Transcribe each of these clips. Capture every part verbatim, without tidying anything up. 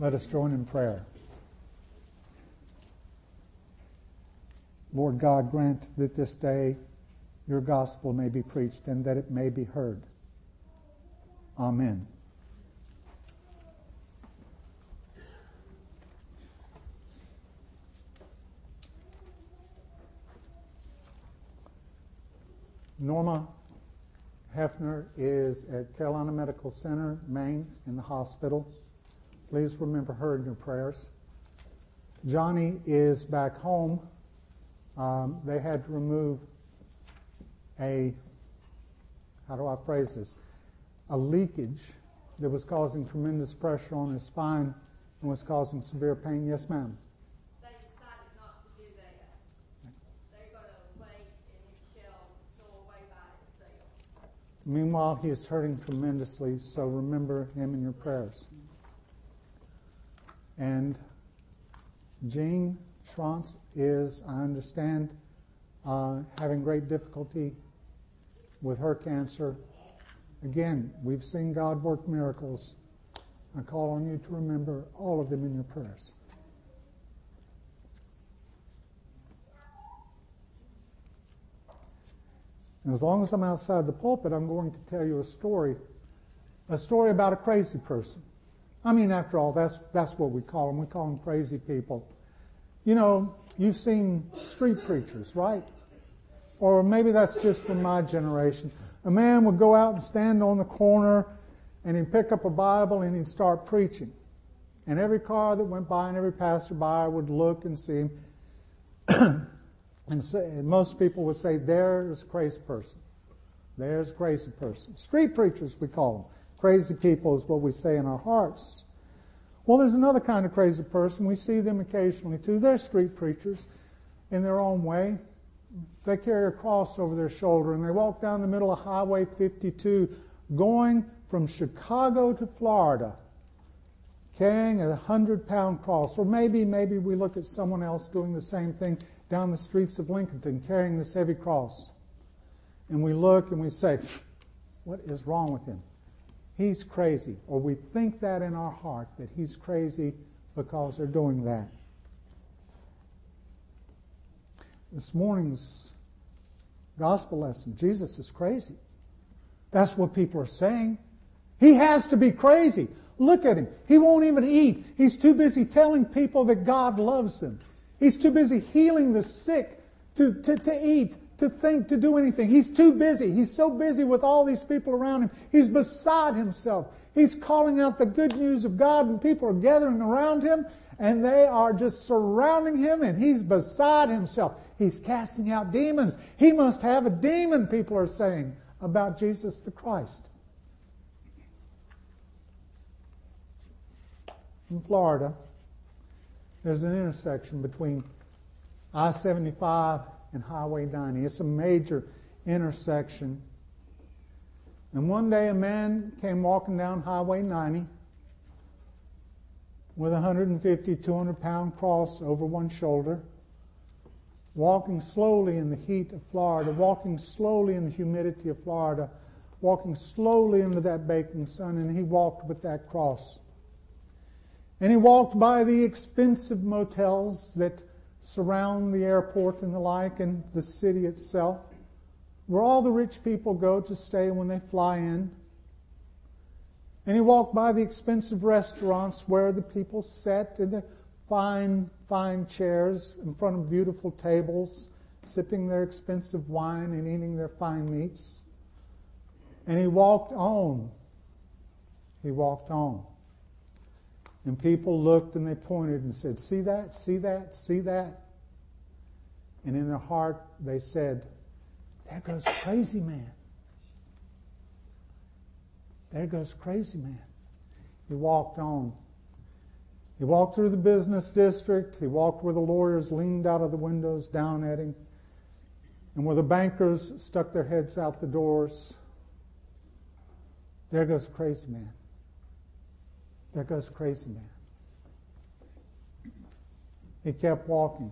Let us join in prayer. Lord God, grant that this day your gospel may be preached and that it may be heard. Amen. Norma Hefner is at Carolina Medical Center, Maine, in the hospital. Please remember her in your prayers. Johnny is back home. Um, they had to remove a, how do I phrase this, a leakage that was causing tremendous pressure on his spine and was causing severe pain. Yes, ma'am. They decided not to do that. They're going to wait and it shall go away by itself. Meanwhile, he is hurting tremendously, so remember him in your prayers. And Jean Schwantz is, I understand, uh, having great difficulty with her cancer. Again, we've seen God work miracles. I call on you to remember all of them in your prayers. And as long as I'm outside the pulpit, I'm going to tell you a story, a story about a crazy person. I mean, after all, that's that's what we call them. We call them crazy people. You know, you've seen street preachers, right? Or maybe that's just from my generation. A man would go out and stand on the corner and he'd pick up a Bible and he'd start preaching. And every car that went by and every passerby would look and see him. and, say, and most people would say, there's a crazy person. There's a crazy person. Street preachers, we call them. Crazy people is what we say in our hearts. Well, there's another kind of crazy person. We see them occasionally too. They're street preachers in their own way. They carry a cross over their shoulder and they walk down the middle of Highway fifty-two going from Chicago to Florida carrying a hundred-pound cross. Or maybe, maybe we look at someone else doing the same thing down the streets of Lincolnton carrying this heavy cross. And we look and we say, what is wrong with him? He's crazy. Or we think that in our heart, that he's crazy because they're doing that. This morning's gospel lesson, Jesus is crazy. That's what people are saying. He has to be crazy. Look at him. He won't even eat. He's too busy telling people that God loves them. He's too busy healing the sick to, to, to eat, to think, to do anything. He's too busy. He's so busy with all these people around him. He's beside himself. He's calling out the good news of God, and people are gathering around him, and they are just surrounding him, and he's beside himself. He's casting out demons. He must have a demon, people are saying, about Jesus the Christ. In Florida, there's an intersection between I seventy-five and Highway ninety. It's a major intersection. And one day a man came walking down Highway ninety with a one hundred fifty, two hundred pound cross over one shoulder, walking slowly in the heat of Florida, walking slowly in the humidity of Florida, walking slowly into that baking sun, and he walked with that cross. And he walked by the expensive motels that surround the airport and the like, and the city itself, where all the rich people go to stay when they fly in. And he walked by the expensive restaurants where the people sat in their fine, fine chairs in front of beautiful tables, sipping their expensive wine and eating their fine meats. And he walked on. He walked on. And people looked and they pointed and said, see that, see that, see that? And in their heart they said, there goes crazy man. There goes crazy man. He walked on. He walked through the business district. He walked where the lawyers leaned out of the windows down at him, and where the bankers stuck their heads out the doors. There goes crazy man. There goes crazy man. He kept walking.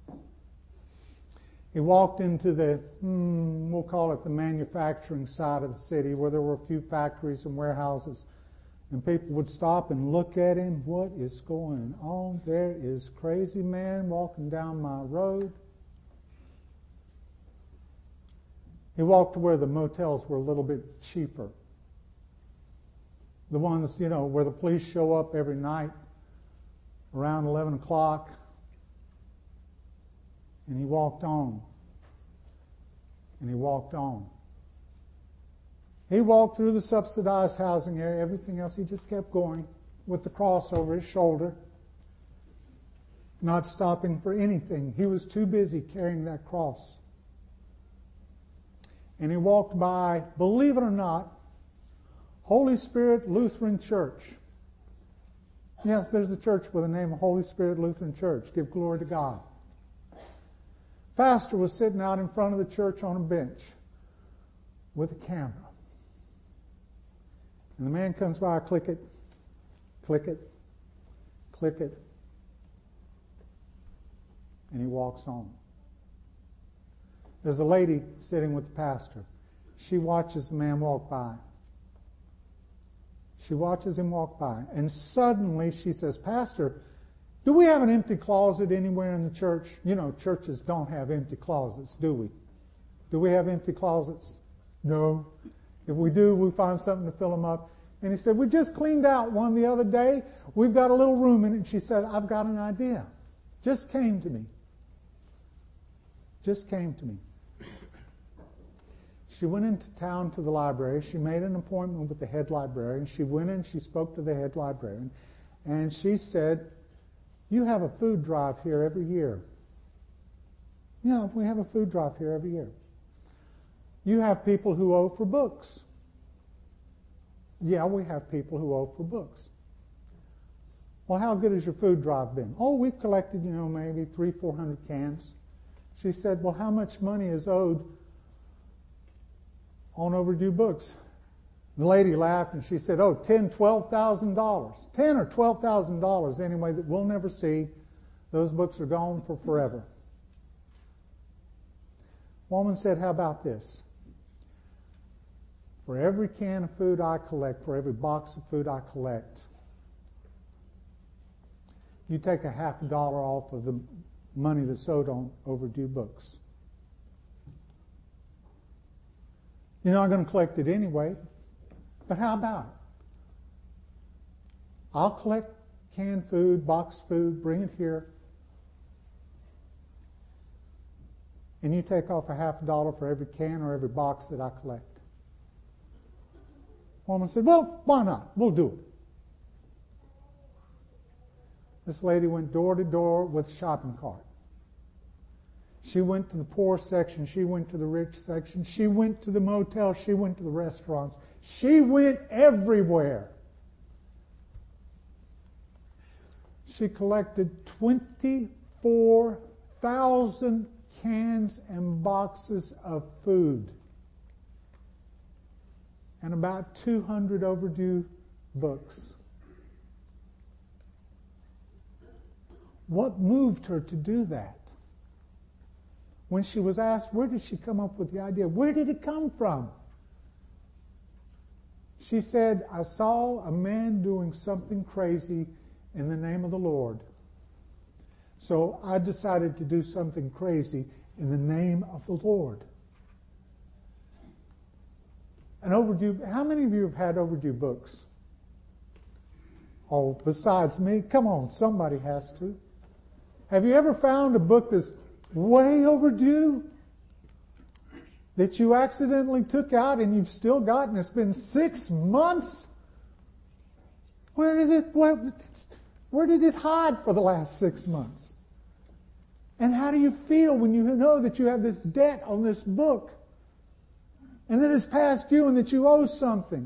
He walked into the, hmm, we'll call it the manufacturing side of the city, where there were a few factories and warehouses And people would stop and look at him. What is going on? There is a crazy man walking down my road. He walked to where the motels were a little bit cheaper. The ones, you know, where the police show up every night around eleven o'clock. And he walked on. And he walked on. He walked through the subsidized housing area, everything else, he just kept going with the cross over his shoulder, not stopping for anything. He was too busy carrying that cross. And he walked by, believe it or not, Holy Spirit Lutheran Church. Yes, there's a church with the name of Holy Spirit Lutheran Church. Give glory to God. Pastor was sitting out in front of the church on a bench with a camera. And the man comes by, click it, click it, click it, and he walks on. There's a lady sitting with the pastor. She watches the man walk by. She watches him walk by, and suddenly she says, Pastor, do we have an empty closet anywhere in the church? You know, churches don't have empty closets, do we? Do we have empty closets? No. If we do, we find something to fill them up. And he said, we just cleaned out one the other day. We've got a little room in it. And she said, I've got an idea. Just came to me. Just came to me. She went into town to the library. She made an appointment with the head librarian. She went in, she spoke to the head librarian. And she said, you have a food drive here every year. Yeah, we have a food drive here every year. You have people who owe for books. Yeah, we have people who owe for books. Well, how good has your food drive been? Oh, we've collected, you know, maybe three, four hundred cans. She said, well, how much money is owed on overdue books? The lady laughed and she said, oh, ten, twelve thousand dollars. Ten or twelve thousand dollars anyway that we'll never see. Those books are gone for forever. Woman said, how about this? For every can of food I collect, for every box of food I collect, you take a half a dollar off of the money that's owed on overdue books. You're not going to collect it anyway, but how about it? I'll collect canned food, boxed food, bring it here, and you take off a half a dollar for every can or every box that I collect. Woman said, well, why not? We'll do it. This lady went door to door with a shopping cart. She went to the poor section. She went to the rich section. She went to the motel. She went to the restaurants. She went everywhere. She collected twenty-four thousand cans and boxes of food and about two hundred overdue books. What moved her to do that? When she was asked, where did she come up with the idea? Where did it come from? She said, I saw a man doing something crazy in the name of the Lord. So I decided to do something crazy in the name of the Lord. An overdue, how many of you have had overdue books? Oh, besides me? Come on, somebody has to. Have you ever found a book that's way overdue that you accidentally took out and you've still got, and it's been six months? Where did it, where, where did it hide for the last six months? And how do you feel when you know that you have this debt on this book and that it's past due and that you owe something?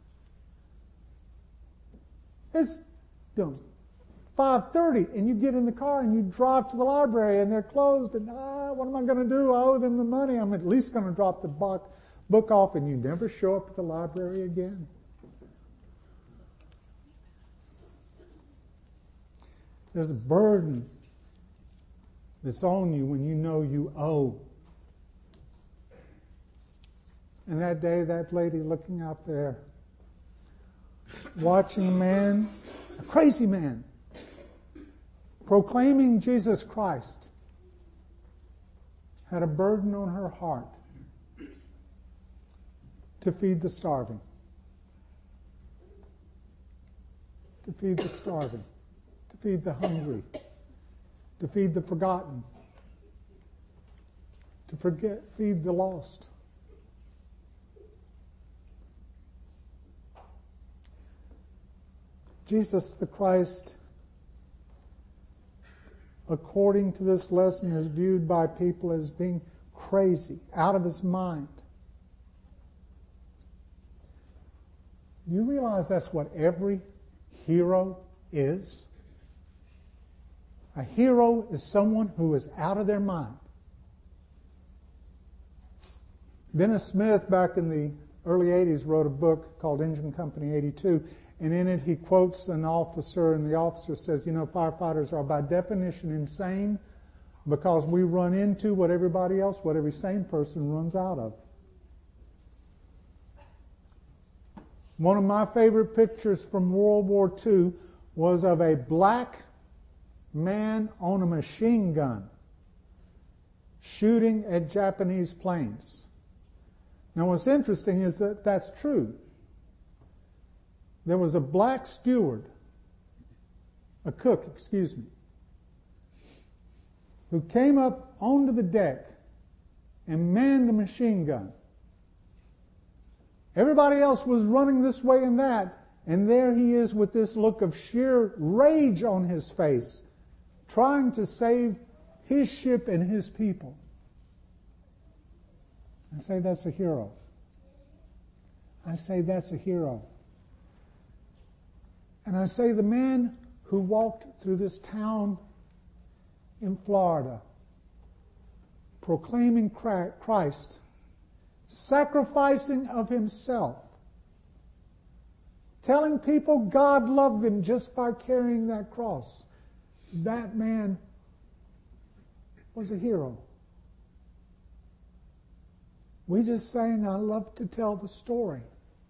It's you know, five thirty and you get in the car and you drive to the library and they're closed and ah, what am I going to do? I owe them the money. I'm at least going to drop the book, book off, and you never show up at the library again. There's a burden that's on you when you know you owe. And that day, that lady looking out there watching a man, a crazy man, proclaiming Jesus Christ, had a burden on her heart to feed the starving. To feed the starving. To feed the hungry. To feed the forgotten. To forget, feed the lost. Jesus the Christ, according to this lesson, is viewed by people as being crazy, out of his mind. You realize that's what every hero is? A hero is someone who is out of their mind. Dennis Smith, back in the early eighties, wrote a book called Engine Company eighty-two, and in it he quotes an officer, and the officer says, you know, firefighters are by definition insane because we run into what everybody else, what every sane person runs out of. One of my favorite pictures from World War Two was of a black man on a machine gun shooting at Japanese planes. Now what's interesting is that that's true. There was a black steward, a cook, excuse me, who came up onto the deck and manned a machine gun. Everybody else was running this way and that, and there he is with this look of sheer rage on his face, trying to save his ship and his people. I say that's a hero. I say that's a hero. And I say the man who walked through this town in Florida, proclaiming Christ, sacrificing of himself, telling people God loved them just by carrying that cross, that man was a hero. We just sang, I love to tell the story.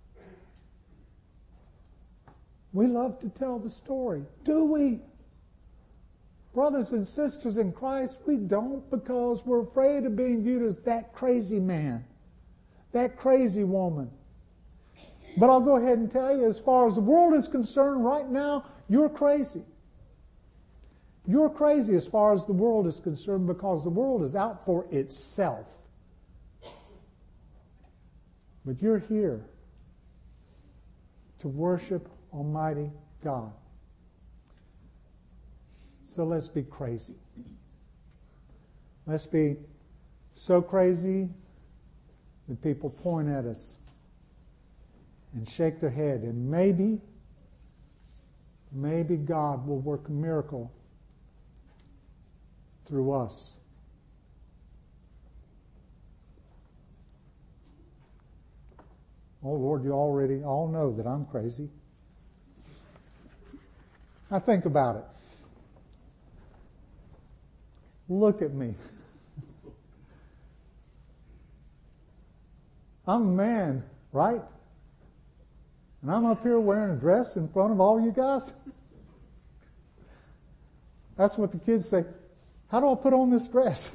We love to tell the story. Do we? Brothers and sisters in Christ, we don't, because we're afraid of being viewed as that crazy man, that crazy woman. But I'll go ahead and tell you, as far as the world is concerned right now, you're crazy. You're crazy as far as the world is concerned, because the world is out for itself. But you're here to worship Almighty God. So let's be crazy. Let's be so crazy that people point at us and shake their head, and maybe, maybe God will work a miracle through us. Oh Lord, you already all know that I'm crazy. Now think about it. Look at me. I'm a man, right? And I'm up here wearing a dress in front of all you guys. That's what the kids say. How do I put on this dress?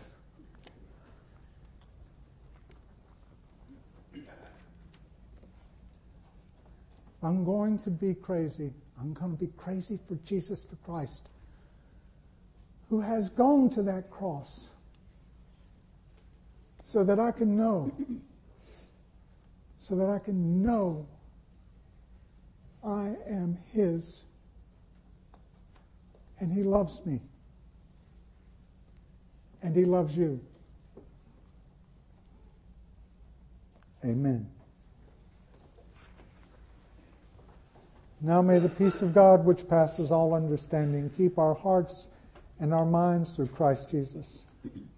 I'm going to be crazy. I'm going to be crazy for Jesus the Christ, who has gone to that cross so that I can know, so that I can know I am His, and He loves me, and He loves you. Amen. Now may the peace of God, which passes all understanding, keep our hearts and our minds through Christ Jesus.